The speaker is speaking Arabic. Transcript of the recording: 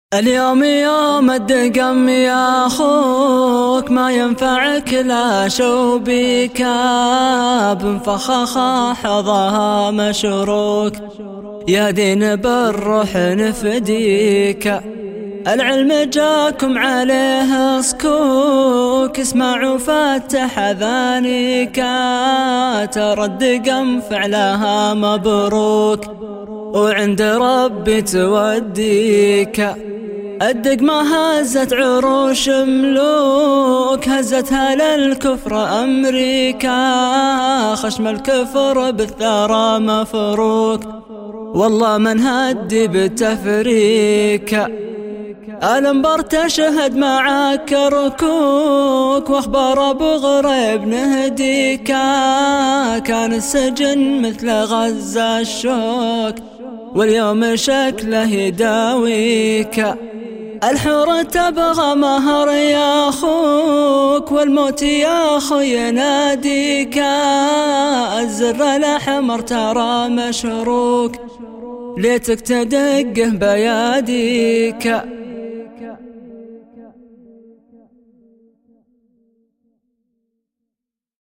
اليوم يوم الدقم يا أخوك، ما ينفعك لا شوبك بنفخخ حظها مشروك. يا دين بالروح نفديك، العلم جاكم عليه صكوك. اسمعوا فتح اذانيك، ترى الدقم فعلها مبروك وعند ربي توديك. الدقمة هزت عروش ملوك، هزتها للكفر أمريكا. خشم الكفر بالثرى مفروك، والله من هدي بالتفريك. الانبر تشهد معك ركوك، واخبار ابو غريب نهديك. كان السجن مثل غزة الشوك، واليوم شكله يداويك. الحور تبغى مهر يا أخوك، والموت يا أخوي يناديك. الزر الأحمر ترى مشروك، ليتك تدقه بياديك.